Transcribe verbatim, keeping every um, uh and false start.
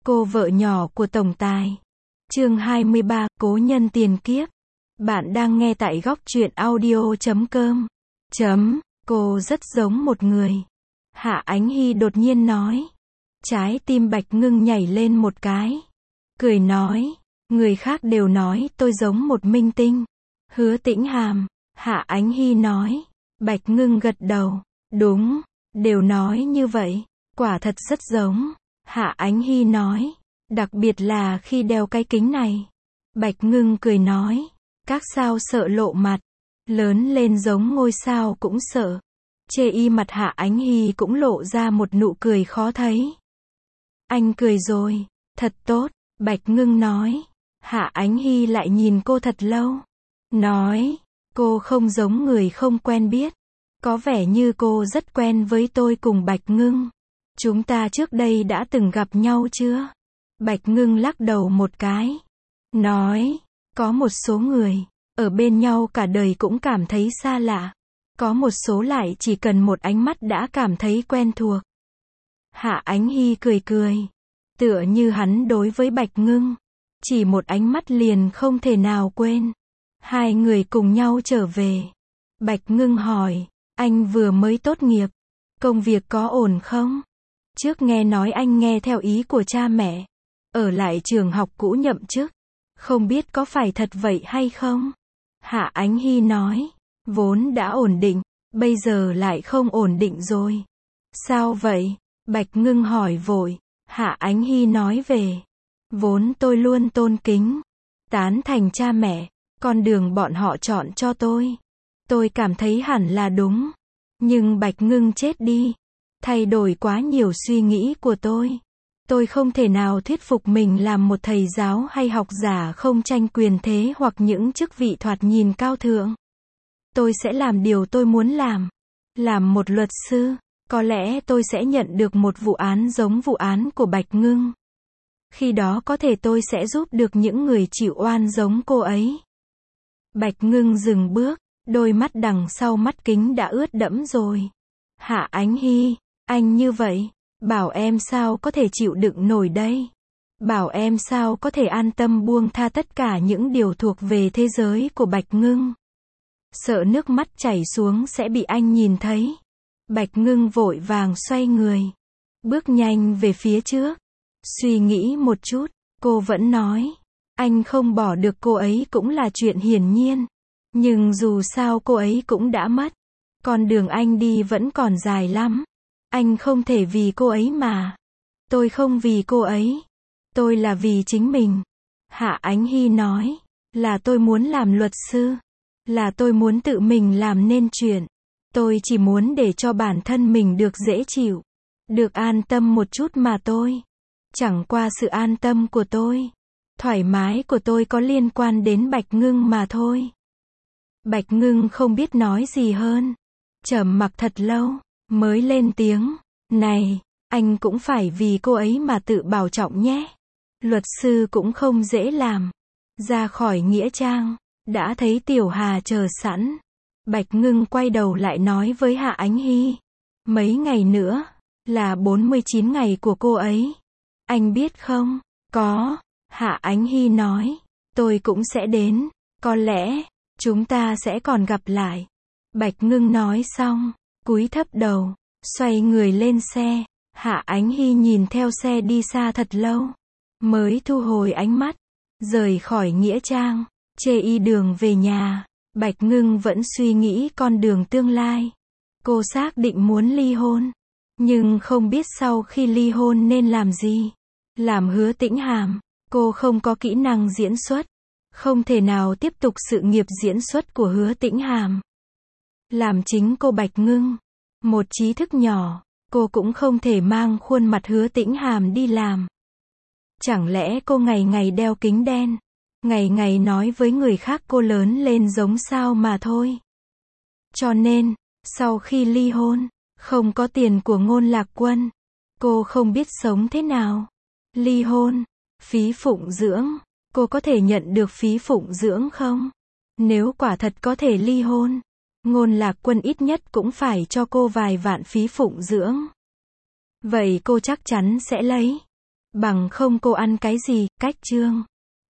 cô vợ nhỏ của tổng tài. Chương hai mươi ba, Cố nhân tiền kiếp. Bạn đang nghe tại góc truyện audio chấm com. Chấm, cô rất giống một người. Hạ Ánh Hy đột nhiên nói. Trái tim Bạch Ngưng nhảy lên một cái. Cười nói, người khác đều nói tôi giống một minh tinh. Hứa Tĩnh Hàm. Hạ Ánh Hy nói. Bạch Ngưng gật đầu. Đúng, đều nói như vậy. Quả thật rất giống. Hạ Ánh Hy nói. Đặc biệt là khi đeo cái kính này. Bạch Ngưng cười nói. Các sao sợ lộ mặt. Lớn lên giống ngôi sao cũng sợ. Chê y mặt Hạ Ánh Hy cũng lộ ra một nụ cười khó thấy. Anh cười rồi. Thật tốt. Bạch Ngưng nói. Hạ Ánh Hy lại nhìn cô thật lâu. Nói. Cô không giống người không quen biết. Có vẻ như cô rất quen với tôi cùng Bạch Ngưng. Chúng ta trước đây đã từng gặp nhau chưa? Bạch Ngưng lắc đầu một cái. Nói. Có một số người. Ở bên nhau cả đời cũng cảm thấy xa lạ. Có một số lại chỉ cần một ánh mắt đã cảm thấy quen thuộc. Hạ Ánh Hy cười cười. Tựa như hắn đối với Bạch Ngưng. Chỉ một ánh mắt liền không thể nào quên. Hai người cùng nhau trở về. Bạch Ngưng hỏi. Anh vừa mới tốt nghiệp. Công việc có ổn không? Trước nghe nói anh nghe theo ý của cha mẹ. Ở lại trường học cũ nhậm chức. Không biết có phải thật vậy hay không? Hạ Ánh Hy nói. Vốn đã ổn định. Bây giờ lại không ổn định rồi. Sao vậy? Bạch Ngưng hỏi vội. Hạ Ánh Hy nói về. Vốn tôi luôn tôn kính. Tán thành cha mẹ. Con đường bọn họ chọn cho tôi. Tôi cảm thấy hẳn là đúng. Nhưng Bạch Ngưng chết đi. Thay đổi quá nhiều suy nghĩ của tôi. Tôi không thể nào thuyết phục mình làm một thầy giáo hay học giả không tranh quyền thế hoặc những chức vị thoạt nhìn cao thượng. Tôi sẽ làm điều tôi muốn làm. Làm một luật sư. Có lẽ tôi sẽ nhận được một vụ án giống vụ án của Bạch Ngưng. Khi đó có thể tôi sẽ giúp được những người chịu oan giống cô ấy. Bạch Ngưng dừng bước. Đôi mắt đằng sau mắt kính đã ướt đẫm rồi. Hạ Ánh Hy. Anh như vậy. Bảo em sao có thể chịu đựng nổi đây. Bảo em sao có thể an tâm buông tha tất cả những điều thuộc về thế giới của Bạch Ngưng. Sợ nước mắt chảy xuống sẽ bị anh nhìn thấy. Bạch Ngưng vội vàng xoay người. Bước nhanh về phía trước. Suy nghĩ một chút. Cô vẫn nói. Anh không bỏ được cô ấy cũng là chuyện hiển nhiên. Nhưng dù sao cô ấy cũng đã mất. Con đường anh đi vẫn còn dài lắm. Anh không thể vì cô ấy mà. Tôi không vì cô ấy. Tôi là vì chính mình. Hạ Ánh Hy nói. Là tôi muốn làm luật sư. Là tôi muốn tự mình làm nên chuyện. Tôi chỉ muốn để cho bản thân mình được dễ chịu. Được an tâm một chút mà tôi. Chẳng qua sự an tâm của tôi. Thoải mái của tôi có liên quan đến Bạch Ngưng mà thôi. Bạch Ngưng không biết nói gì hơn. Trầm mặc thật lâu. Mới lên tiếng. Này, anh cũng phải vì cô ấy mà tự bảo trọng nhé. Luật sư cũng không dễ làm. Ra khỏi nghĩa trang. Đã thấy Tiểu Hà chờ sẵn. Bạch Ngưng quay đầu lại nói với Hạ Ánh Hy. Mấy ngày nữa. Là bốn mươi chín ngày của cô ấy. Anh biết không? Có. Hạ Ánh Hy nói. Tôi cũng sẽ đến. Có lẽ. Chúng ta sẽ còn gặp lại. Bạch Ngưng nói xong. Cúi thấp đầu. Xoay người lên xe. Hạ Ánh Hy nhìn theo xe đi xa thật lâu. Mới thu hồi ánh mắt. Rời khỏi nghĩa trang. Chê y đường về nhà. Bạch Ngưng vẫn suy nghĩ con đường tương lai. Cô xác định muốn ly hôn. Nhưng không biết sau khi ly hôn nên làm gì. Làm Hứa Tĩnh Hàm. Cô không có kỹ năng diễn xuất. Không thể nào tiếp tục sự nghiệp diễn xuất của Hứa Tĩnh Hàm. Làm chính cô Bạch Ngưng. Một trí thức nhỏ. Cô cũng không thể mang khuôn mặt Hứa Tĩnh Hàm đi làm. Chẳng lẽ cô ngày ngày đeo kính đen. Ngày ngày nói với người khác cô lớn lên giống sao mà thôi. Cho nên, sau khi ly hôn, không có tiền của Ngôn Lạc Quân. Cô không biết sống thế nào. Ly hôn, phí phụng dưỡng. Cô có thể nhận được phí phụng dưỡng không? Nếu quả thật có thể ly hôn, Ngôn Lạc Quân ít nhất cũng phải cho cô vài vạn phí phụng dưỡng. Vậy cô chắc chắn sẽ lấy. Bằng không cô ăn cái gì, cách chương.